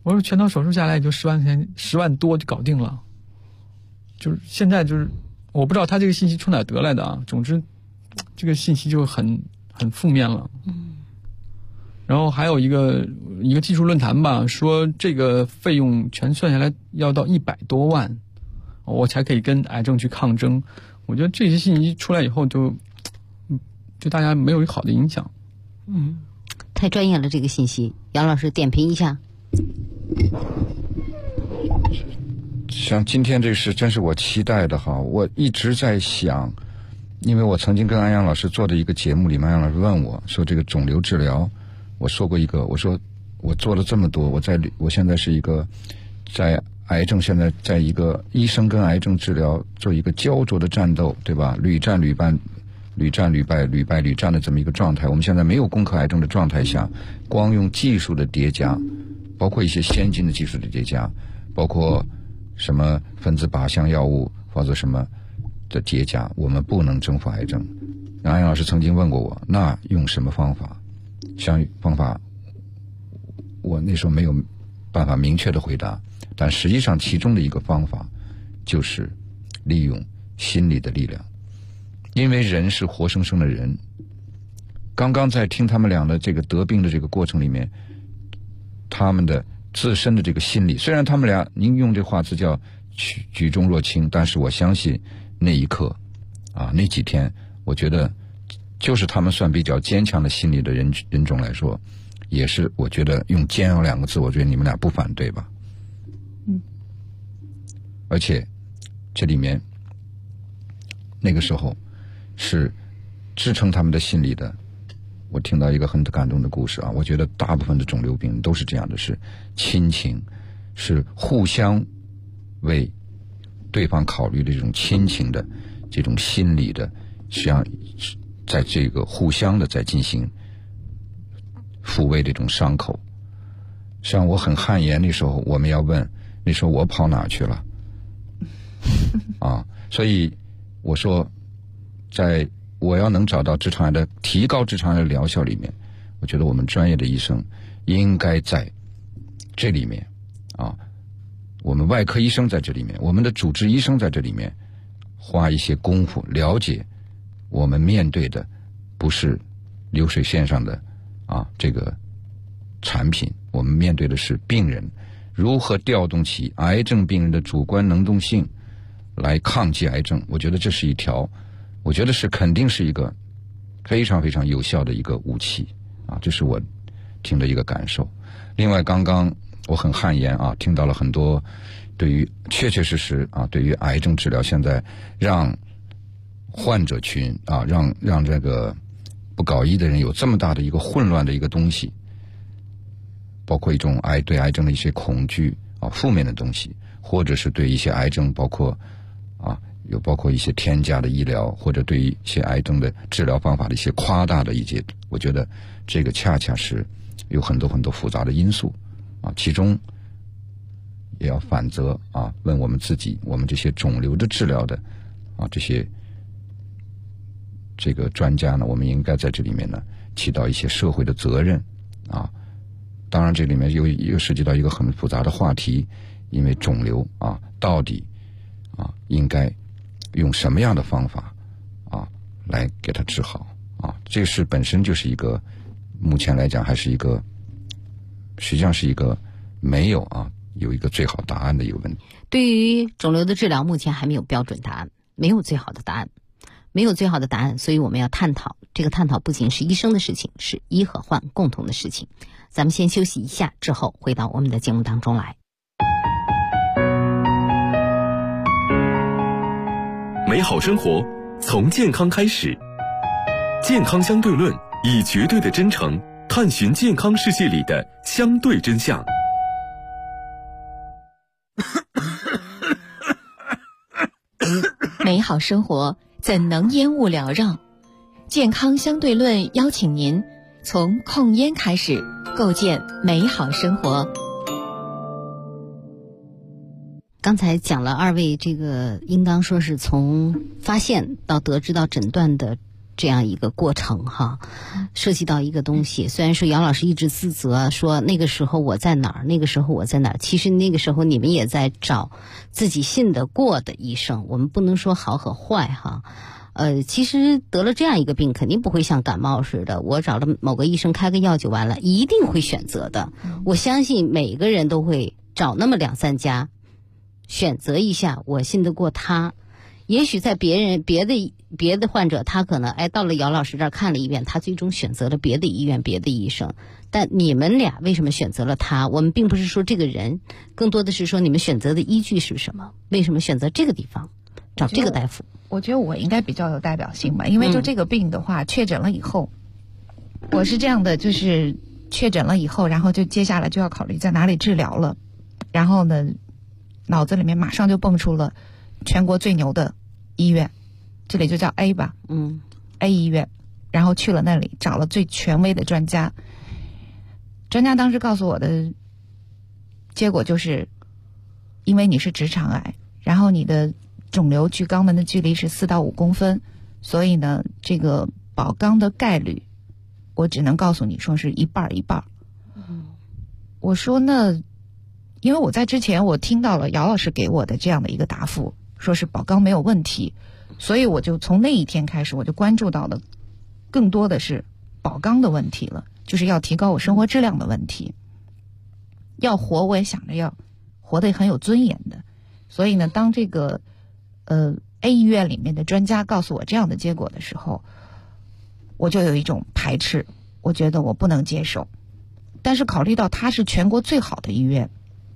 我说全套手术下来也就10万多就搞定了。就是现在就是我不知道他这个信息从哪得来的啊，总之这个信息就很负面了。然后还有一个技术论坛吧，说这个费用全算下来要到100多万，我才可以跟癌症去抗争。我觉得这些信息出来以后就大家没有一个好的影响。 太专业了这个信息，杨老师点评一下。 像今天这个事真是我期待的哈，我一直在想，因为我曾经跟安阳老师做的一个节目里面，安阳老师问我说这个肿瘤治疗，我说过我说我做了这么多，我现在是一个在癌症，现在在一个医生跟癌症治疗做一个焦灼的战斗，对吧？屡战屡败，屡战屡败，屡败屡战的这么一个状态。我们现在没有攻克癌症的状态下，光用技术的叠加，包括一些先进的技术的叠加，包括什么分子靶向药物或者什么的叠加，我们不能征服癌症。安阳老师曾经问过我，那用什么方法？方法我那时候没有办法明确的回答，但实际上其中的一个方法就是利用心理的力量，因为人是活生生的人。刚刚在听他们俩的这个得病的这个过程里面，他们的自身的这个心理，虽然他们俩您用这话字叫举重若轻，但是我相信那一刻啊，那几天，我觉得就是他们算比较坚强的心理的人种来说，也是我觉得用煎熬2个字，我觉得你们俩不反对吧？而且这里面那个时候是支撑他们的心理的。我听到一个很感动的故事啊，我觉得大部分的肿瘤病人都是这样的，是亲情，是互相为对方考虑的这种亲情的这种心理的，实际上在这个互相的在进行抚慰这种伤口。实际上我很汗颜，那时候我们要问，那时候我跑哪去了啊？所以我说，在我要能找到直肠癌的提高直肠癌的疗效里面，我觉得我们专业的医生应该在这里面啊，我们外科医生在这里面，我们的主治医生在这里面花一些功夫，了解我们面对的不是流水线上的啊这个产品，我们面对的是病人，如何调动起癌症病人的主观能动性来抗击癌症。我觉得这是一条，我觉得是肯定是一个非常非常有效的一个武器啊，这是我听的一个感受。另外刚刚我很汗颜啊，听到了很多对于确实啊，对于癌症治疗现在让患者群啊，让这个不搞医的人有这么大的一个混乱的一个东西，包括一种对癌症的一些恐惧啊，负面的东西，或者是对一些癌症包括一些添加的医疗，或者对于一些癌症的治疗方法的一些夸大的一些，我觉得这个恰恰是有很多很多复杂的因素啊，其中也要反责啊，问我们自己，我们这些肿瘤的治疗的啊这个专家呢，我们应该在这里面呢起到一些社会的责任啊。当然这里面又涉及到一个很复杂的话题，因为肿瘤啊到底啊应该用什么样的方法啊来给它治好啊，这个事本身就是一个目前来讲还是一个实际上是一个没有有一个最好答案的一个问题。 对于肿瘤的治疗目前还没有标准答案，没有最好的答案，所以我们要探讨，这个探讨不仅是医生的事情，是医和患共同的事情。咱们先休息一下，之后回到我们的节目当中来。 美好生活从健康开始，健康相对论以绝对的真诚探寻健康世界里的相对真相。 美好生活怎能烟雾缭绕？健康相对论邀请您从控烟开始，构建美好生活。 刚才讲了二位这个应当说是从发现到得知到诊断的这样一个过程哈，涉及到一个东西。虽然说姚老师一直自责说那个时候我在哪儿，那个时候我在哪儿，其实那个时候你们也在找自己信得过的医生，我们不能说好和坏哈。其实得了这样一个病，肯定不会像感冒似的，我找了某个医生开个药就完了，一定会选择的。我相信每个人都会找那么2-3家，选择一下我信得过他。也许在别的患者，他可能到了姚老师这儿看了一遍，他最终选择了别的医院、别的医生。但你们俩为什么选择了他？我们并不是说这个人，更多的是说你们选择的依据是什么？为什么选择这个地方找这个大夫？ 我觉得我应该比较有代表性吧，因为就这个病的话，确诊了以后，我是这样的，就是确诊了以后，然后就接下来就要考虑在哪里治疗了，然后呢，脑子里面马上就蹦出了全国最牛的医院，这里就叫 A 吧，A 医院，然后去了那里找了最权威的专家，专家当时告诉我的结果就是，因为你是直肠癌，然后你的肿瘤距肛门的距离是4到5公分，所以呢，这个保肛的概率，我只能告诉你说是一半一半。我说那，因为我在之前我听到了姚老师给我的这样的一个答复，说是保肛没有问题，所以我就从那一天开始，我就关注到的更多的是保肛的问题了，就是要提高我生活质量的问题。要活，我也想着要活得很有尊严的，所以呢，当这个A 医院里面的专家告诉我这样的结果的时候，我就有一种排斥，我觉得我不能接受。但是考虑到它是全国最好的医院，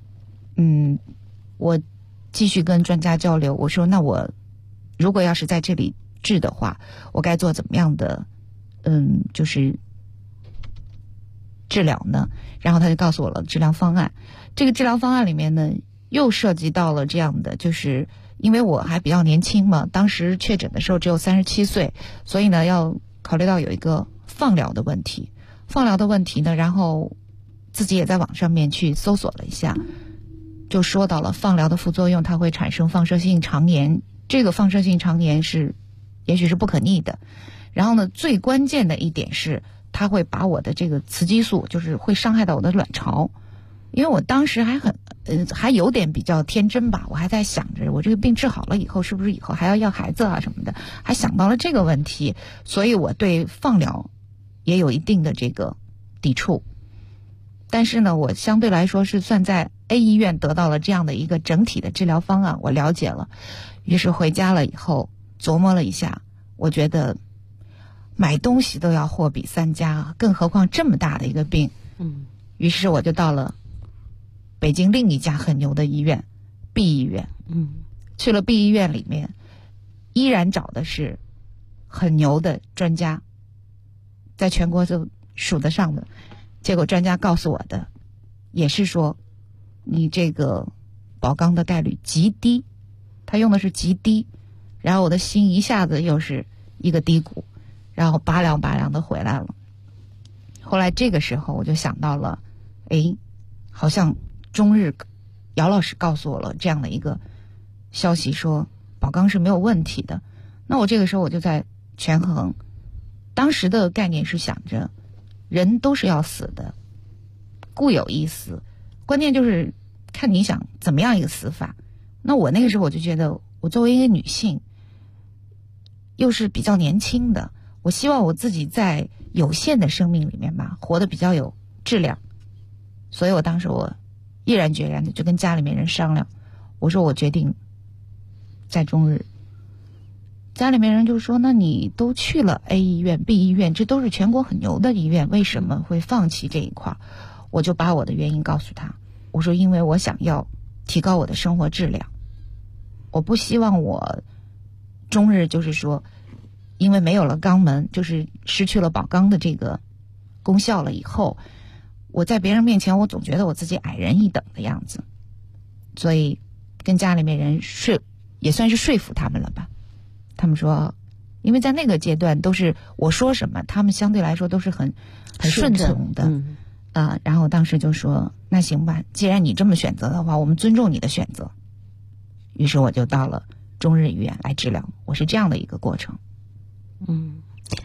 我继续跟专家交流，我说那我如果要是在这里治的话，我该做怎么样的就是治疗呢？然后他就告诉我了治疗方案。这个治疗方案里面呢，又涉及到了这样的，就是因为我还比较年轻嘛，当时确诊的时候只有37岁，所以呢要考虑到有一个放疗的问题。放疗的问题呢，然后自己也在网上面去搜索了一下，就说到了放疗的副作用，它会产生放射性肠炎。这个放射性肠炎是也许是不可逆的。然后呢，最关键的一点是，它会把我的这个雌激素，就是会伤害到我的卵巢。因为我当时还有点比较天真吧，我还在想着我这个病治好了以后，是不是以后还要孩子啊什么的，还想到了这个问题，所以我对放疗也有一定的这个抵触。但是呢，我相对来说是算在 A 医院得到了这样的一个整体的治疗方案，我了解了。于是回家了以后琢磨了一下，我觉得买东西都要货比三家，更何况这么大的一个病。于是我就到了北京另一家很牛的医院 B 医院。去了 B 医院里面，依然找的是很牛的专家，在全国就数得上的。结果专家告诉我的也是说，你这个保肛的概率极低，他用的是极低。然后我的心一下子又是一个低谷，然后拔凉拔凉的回来了。后来这个时候我就想到了，好像中日姚老师告诉我了这样的一个消息，说保肛是没有问题的。那我这个时候我就在权衡，当时的概念是想着人都是要死的，固有一死，关键就是看你想怎么样一个死法。那我那个时候我就觉得，我作为一个女性，又是比较年轻的，我希望我自己在有限的生命里面吧，活得比较有质量。所以我当时我毅然决然的就跟家里面人商量，我说我决定在中日。家里面人就说，那你都去了 A 医院 B 医院，这都是全国很牛的医院，为什么会放弃这一块？我就把我的原因告诉他，我说因为我想要提高我的生活质量，我不希望我中日就是说因为没有了肛门，就是失去了保肛的这个功效了以后，我在别人面前我总觉得我自己矮人一等的样子。所以跟家里面人也算是说服他们了吧。他们说，因为在那个阶段都是我说什么他们相对来说都是很顺从的。然后当时就说，那行吧，既然你这么选择的话，我们尊重你的选择。于是我就到了中日医院来治疗，我是这样的一个过程。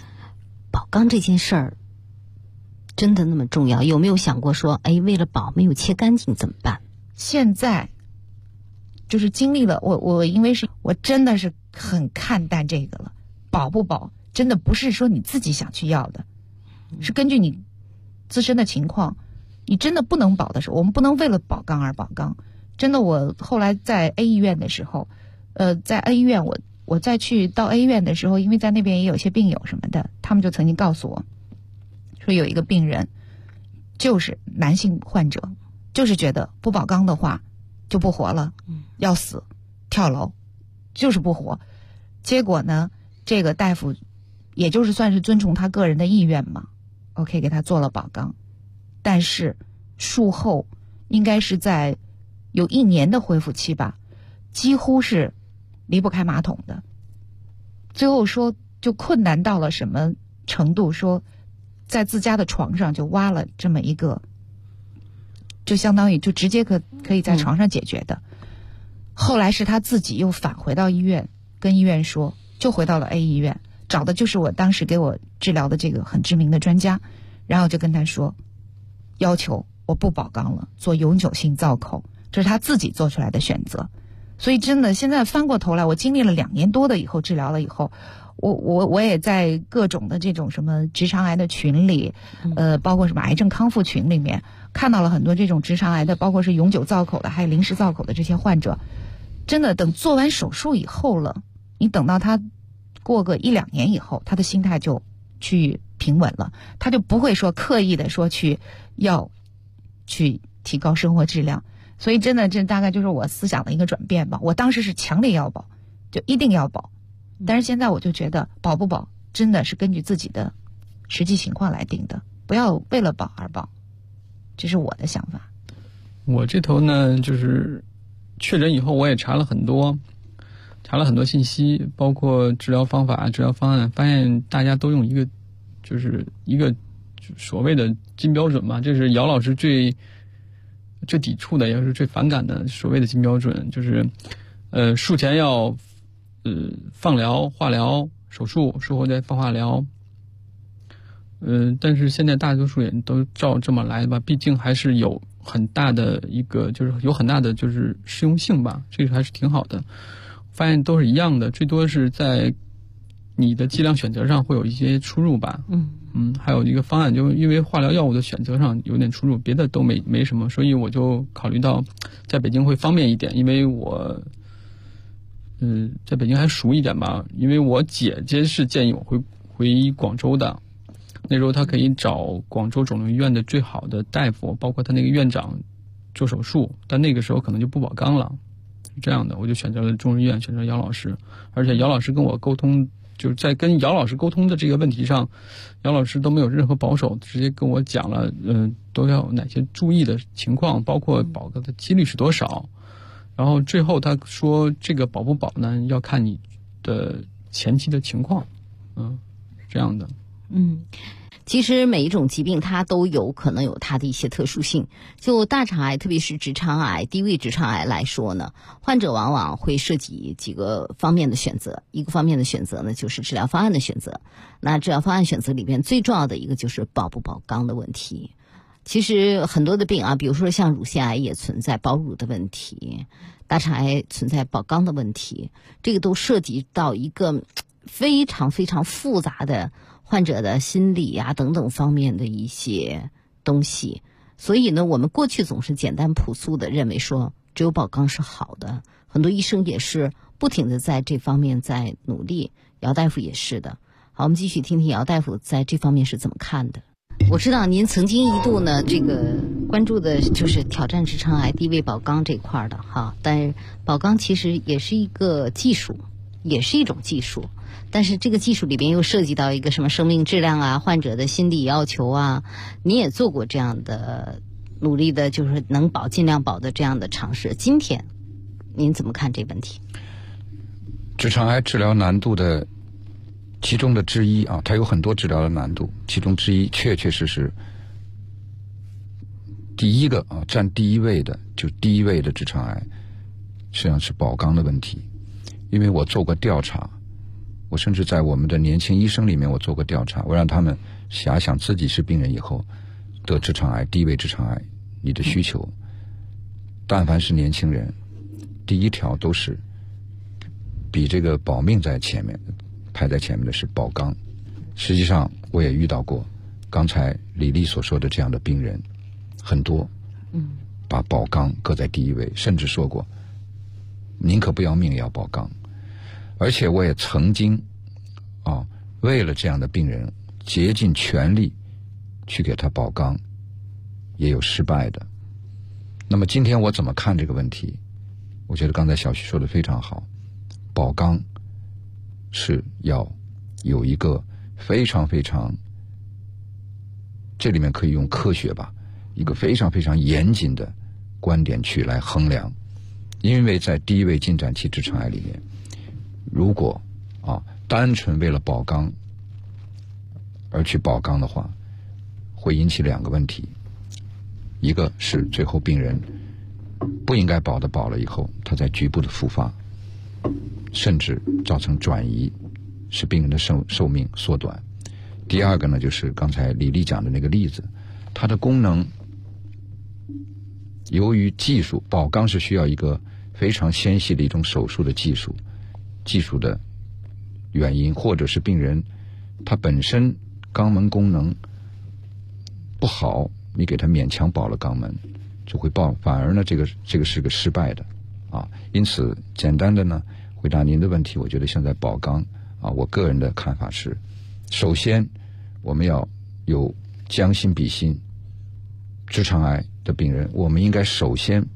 肛这件事儿真的那么重要？有没有想过说，哎，为了保没有切干净怎么办？ 现在就是经历了我因为是我真的是很看淡这个了，保不保真的不是说你自己想去要的，是根据你自身的情况，你真的不能保的时候，我们不能为了保肛而保肛。真的，我后来在 A 医院的时候，在 A 医院我再去到 A 医院的时候，因为在那边也有些病友什么的，他们就曾经告诉我说，有一个病人就是男性患者，就是觉得不保肛的话就不活了，要死，跳楼，就是不活。结果呢，这个大夫也就是算是遵从他个人的意愿嘛 ，OK 给他做了保肛，但是术后应该是在有1年的恢复期吧，几乎是离不开马桶的。最后说就困难到了什么程度，说在自家的床上就挖了这么一个，就相当于就直接可以在床上解决的。后来是他自己又返回到医院，跟医院说，就回到了 A 医院，找的就是我当时给我治疗的这个很知名的专家，然后就跟他说，要求我不保肛了，做永久性造口，这是他自己做出来的选择。所以真的现在翻过头来，我经历了2年多的以后治疗了以后，我也在各种的这种什么直肠癌的群里，包括什么癌症康复群里面看到了很多这种直肠癌的，包括是永久造口的，还有临时造口的这些患者。真的等做完手术以后了，你等到他过个1-2年以后，他的心态就去平稳了，他就不会说刻意的说要去提高生活质量。所以真的这大概就是我思想的一个转变吧。我当时是强烈要保，就一定要保，但是现在我就觉得保不保真的是根据自己的实际情况来定的，不要为了保而保，这是我的想法。 我这头呢，就是确诊以后我也查了很多信息，包括治疗方法、治疗方案，发现大家都用一个所谓的金标准嘛，这是姚老师最抵触的，也是最反感的所谓的金标准，就是术前要放疗、化疗、手术，术后再放化疗。但是现在大多数人都照这么来吧，毕竟还是有很大的就是适用性吧，这个还是挺好的。发现都是一样的，最多是在你的剂量选择上会有一些出入吧。还有一个方案，就因为化疗药物的选择上有点出入，别的都没什么，所以我就考虑到在北京会方便一点，因为我在北京还熟一点吧，因为我姐姐是建议我回广州的，那时候她可以找广州肿瘤医院的最好的大夫，包括他那个院长做手术，但那个时候可能就不保肛了，是这样的，我就选择了中日医院，选择姚老师，而且姚老师跟我沟通，就是在跟姚老师沟通的这个问题上，姚老师都没有任何保守，直接跟我讲了，都要有哪些注意的情况，包括保的几率是多少。然后最后他说，这个保不保呢，要看你的前期的情况，是这样的。 其实每一种疾病它都有可能有它的一些特殊性。就大肠癌，特别是直肠癌、低位直肠癌来说呢，患者往往会涉及几个方面的选择。一个方面的选择呢，就是治疗方案的选择。那治疗方案选择里边最重要的一个就是保不保肛的问题。其实很多的病啊，比如说像乳腺癌也存在保乳的问题，大肠癌存在保肛的问题，这个都涉及到一个非常非常复杂的患者的心理啊等等方面的一些东西。所以呢，我们过去总是简单朴素的认为说只有保肛是好的，很多医生也是不停的在这方面在努力，姚大夫也是的。好，我们继续听听姚大夫在这方面是怎么看的。我知道您曾经一度呢，这个关注的就是挑战直肠癌低位保肛这块的哈，但是保肛其实也是一个技术，也是一种技术，但是这个技术里边又涉及到一个什么生命质量啊、患者的心理要求啊，你也做过这样的努力的，就是能保尽量保的这样的尝试。今天您怎么看这问题？ 直肠癌治疗难度的其中的之一啊，它有很多治疗的难度，其中之一确实第一个啊，占第一位的，就第一位的直肠癌实际上是保肛的问题。因为我做过调查， 我甚至在我们的年轻医生里面，我做过调查，我让他们遐想自己是病人以后得直肠癌、低位直肠癌，你的需求，但凡是年轻人，第一条都是比这个保命在前面，排在前面的是保肛。实际上我也遇到过刚才李丽所说的这样的病人很多，把保肛搁在第一位，甚至说过宁可不要命也要保肛。而且我也曾经为了这样的病人竭尽全力去给他保肛，也有失败的。那么今天我怎么看这个问题？我觉得刚才小徐说的非常好，保肛是要有一个非常非常，这里面可以用科学吧，一个非常非常严谨的观点去来衡量。因为在第一位进展期直肠癌里面，如果单纯为了保肛而去保肛的话，会引起2个问题。一个是最后病人不应该保的保了以后，他在局部的复发，甚至造成转移，使病人的寿命缩短。第二个呢，就是刚才李丽讲的那个例子，它的功能由于技术，保肛是需要一个非常纤细的一种手术的技术的原因，或者是病人他本身肛门功能不好，你给他勉强保了肛门就会爆，反而呢这个是个失败的因此简单的呢回答您的问题，我觉得现在保肛我个人的看法是，首先我们要有将心比心，直肠癌的病人我们应该首先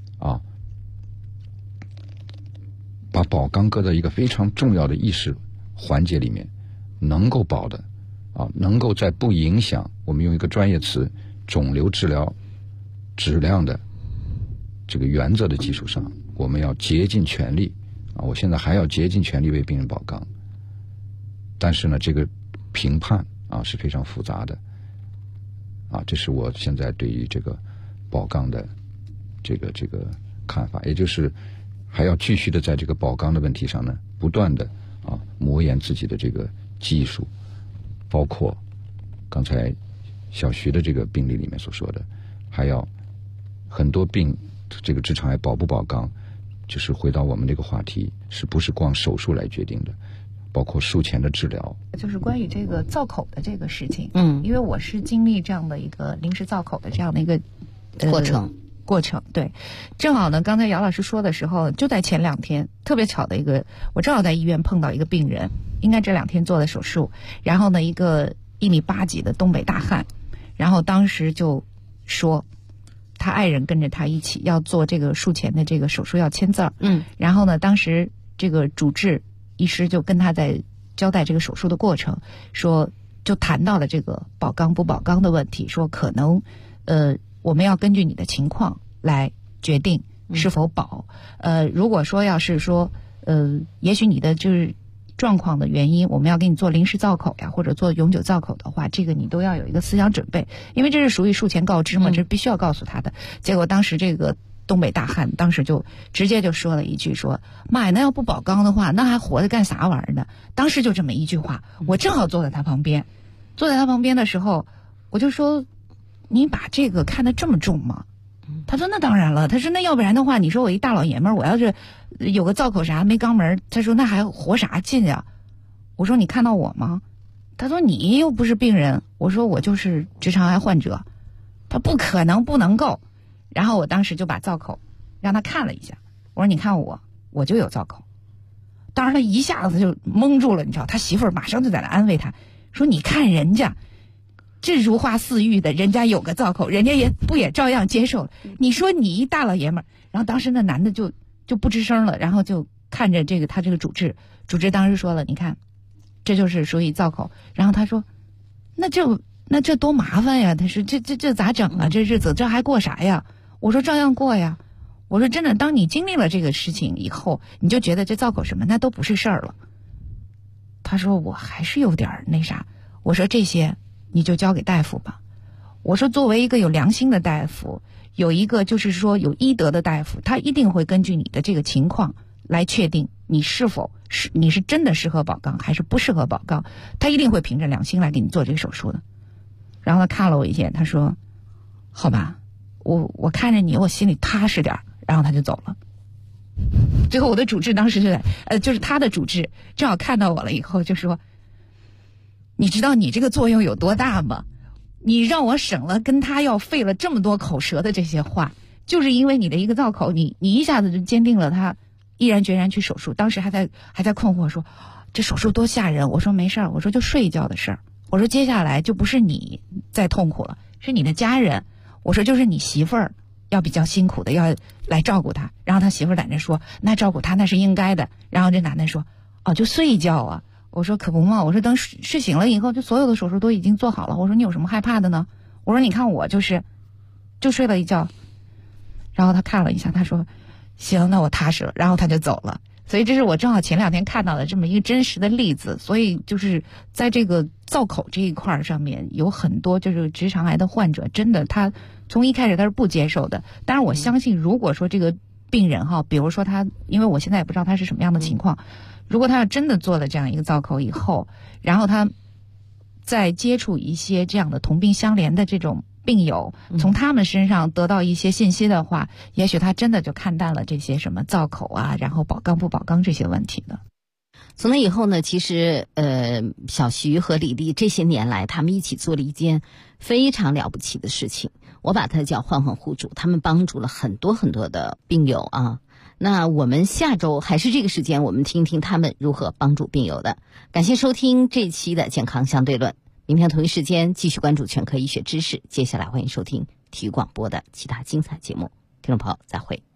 把保肛搁在一个非常重要的意识环节里面，能够保的能够在不影响，我们用一个专业词，肿瘤治疗质量的这个原则的基础上，我们要竭尽全力我现在还要竭尽全力为病人保肛。但是呢这个评判是非常复杂的这是我现在对于这个保肛的这个看法，也就是还要继续的在这个保肛的问题上呢，不断的磨研自己的这个技术，包括刚才小徐的这个病例里面所说的，还要很多病这个直肠癌保不保肛，就是回到我们这个话题，是不是光手术来决定的，包括术前的治疗。 就是关于这个造口的这个事情，因为我是经历这样的一个临时造口的这样的一个过程，对，正好呢，刚才姚老师说的时候，就在前2天，特别巧的一个，我正好在医院碰到一个病人，应该这2天做的手术，然后呢，一个1.8米几的东北大汉，然后当时就说，他爱人跟着他一起要做这个术前的这个手术要签字儿，然后呢，当时这个主治医师就跟他在交代这个手术的过程，说就谈到了这个保肛不保肛的问题，说可能我们要根据你的情况来决定是否保。如果说要是说也许你的就是状况的原因，我们要给你做临时造口呀，或者做永久造口的话，这个你都要有一个思想准备，因为这是属于术前告知嘛，这是必须要告诉他的。结果当时这个东北大汉当时就直接就说了一句，说妈呀，那要不保肛的话，那还活着干啥玩意儿呢？当时就这么一句话，我正好坐在他旁边的时候，我就说你把这个看得这么重吗？他说那当然了，他说那要不然的话，你说我一大老爷们儿，我要是有个造口啥没肛门，他说那还活啥劲呀？我说你看到我吗？他说你又不是病人。我说我就是直肠癌患者。他不可能不能够。然后我当时就把造口让他看了一下，我说你看我就有造口。当然他一下子就蒙住了，你知道，他媳妇儿马上就在那安慰他，说你看人家这如花似玉的，人家有个造口，人家也照样接受了。你说你一大老爷们儿，然后当时那男的就不吱声了，然后就看着这个他这个主治当时说了，你看这就是属于造口。然后他说那这多麻烦呀，他说这咋整啊，这日子这还过啥呀？我说照样过呀。我说真的，当你经历了这个事情以后，你就觉得这造口什么那都不是事儿了。他说我还是有点那啥。我说这些你就交给大夫吧。我说作为一个有良心的大夫，有一个就是说有医德的大夫，他一定会根据你的这个情况来确定你是真的适合保钢还是不适合保钢，他一定会凭着良心来给你做这个手术的。然后他看了我一眼，他说好吧，我看着你我心里踏实点，然后他就走了。最后我的主治当时就是他的主治正好看到我了以后就说，你知道你这个作用有多大吗？你让我省了跟他要费了这么多口舌的这些话，就是因为你的一个造口，你一下子就坚定了他毅然决然去手术。当时还在困惑说这手术多吓人，我说没事儿，我说就睡一觉的事儿，我说接下来就不是你在痛苦了，是你的家人，我说就是你媳妇儿要比较辛苦的要来照顾他。然后他媳妇儿在那说那照顾他那是应该的。然后这男的说哦就睡一觉啊。我说可不嘛，我说等睡醒了以后就所有的手术都已经做好了，我说你有什么害怕的呢？我说你看我就睡了一觉。然后他看了一下，他说行那我踏实了，然后他就走了。所以这是我正好前2天看到的这么一个真实的例子。所以就是在这个造口这一块上面有很多就是直肠癌的患者，真的他从一开始他是不接受的。当然我相信如果说这个病人比如说他，因为我现在也不知道他是什么样的情况，如果他要真的做了这样一个造口以后，然后他再接触一些这样的同病相怜的这种病友，从他们身上得到一些信息的话，也许他真的就看淡了这些什么造口啊，然后保钢不保钢这些问题的。 从那以后呢，其实小徐和李丽这些年来他们一起做了一件非常了不起的事情，我把它叫患患互助，他们帮助了很多很多的病友啊。那我们下周还是这个时间，我们听听他们如何帮助病友的。感谢收听这期的健康相对论，明天同一时间继续关注全科医学知识。接下来欢迎收听体育广播的其他精彩节目，听众朋友再会。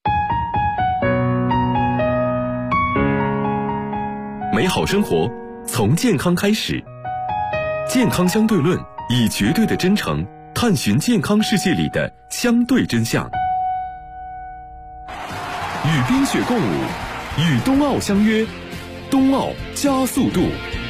美好生活从健康开始，健康相对论以绝对的真诚探寻健康世界里的相对真相。与冰雪共舞，与冬奥相约，冬奥加速度。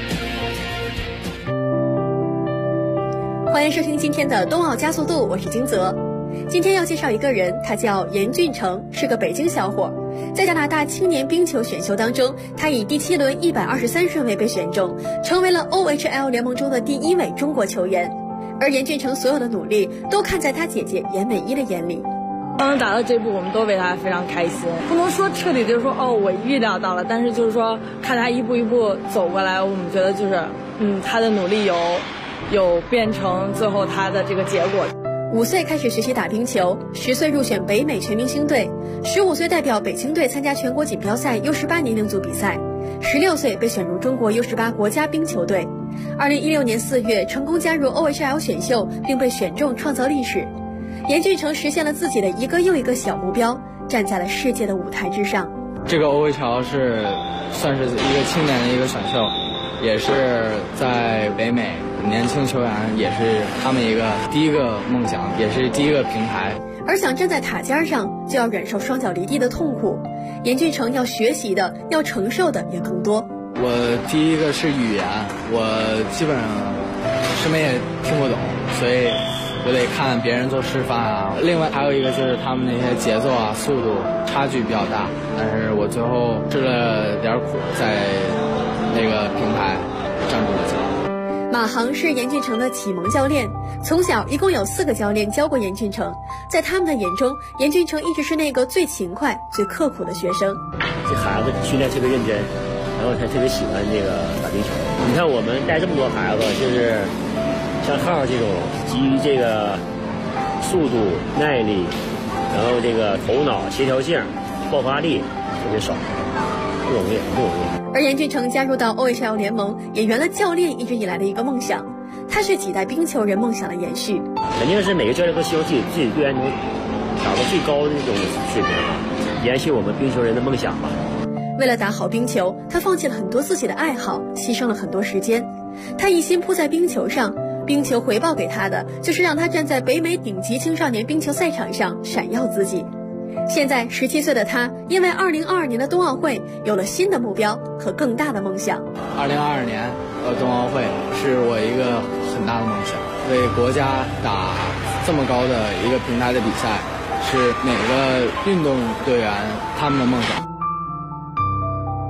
欢迎收听今天的冬奥加速度，我是金泽。今天要介绍一个人，他叫严俊成，是个北京小伙。在加拿大青年冰球选秀当中，他以第7轮123顺位被选中，成为了 OHL 联盟中的第1位中国球员。而严俊成所有的努力都看在他姐姐严美一的眼里。 刚能达到这步，我们都为他非常开心。不能说彻底就是说我预料到了，但是就是说看他一步一步走过来，我们觉得就是他的努力有变成最后他的这个结果。 5岁开始学习打冰球，10岁入选北美全明星队，15岁代表北京队参加全国锦标赛 U18 年龄组比赛，16岁被选入中国 U18 国家冰球队。2016年4月成功加入 OHL 选秀，并被选中创造历史。严俊成实现了自己的一个又一个小目标，站在了世界的舞台之上。 这个 OHL 是算是一个青年的一个选秀，也是在北美年轻球员也是他们一个第一个梦想，也是第一个平台。 而想站在塔尖上，就要忍受双脚离地的痛苦。严俊成要学习的、要承受的也更多。 我第一个是语言，我基本上什么也听不懂，所以我得看别人做示范啊。另外还有一个就是他们那些节奏啊、速度差距比较大，但是我最后吃了点苦，在那个平台站住了脚。 马航是严俊成的启蒙教练，从小一共有4个教练教过严俊成，在他们的眼中，严俊成一直是那个最勤快、最刻苦的学生。 这孩子训练特别认真，然后他特别喜欢这个打冰球。你看我们带这么多孩子，就是像浩这种基于这个速度、耐力，然后这个头脑协调性、爆发力特别少，不容易。 而严俊成加入到 OHL 联盟，也圆了教练一直以来的一个梦想。他是几代冰球人梦想的延续。 肯定是每个教练都希望自己队员能打到最高的那种水平，延续我们冰球人的梦想吧。 为了打好冰球，他放弃了很多自己的爱好，牺牲了很多时间。他一心扑在冰球上，冰球回报给他的就是让他站在北美顶级青少年冰球赛场上闪耀自己。现在17岁的他，因为2022年的冬奥会有了新的目标和更大的梦想。 2022年冬奥会是我一个很大的梦想，为国家打这么高的一个平台的比赛，是每个运动队员他们的梦想。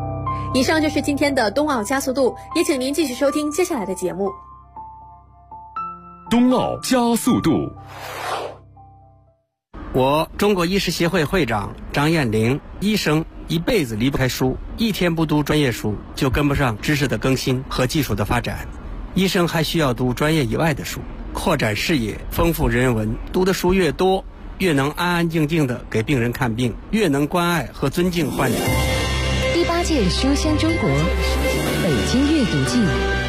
以上就是今天的冬奥加速度，也请您继续收听接下来的节目。 冬奥加速度。 我中国医师协会会长张艳玲，医生一辈子离不开书，一天不读专业书就跟不上知识的更新和技术的发展。医生还需要读专业以外的书，扩展视野，丰富人文。读的书越多，越能安安静静地给病人看病，越能关爱和尊敬患者。 第8届书香中国北京阅读季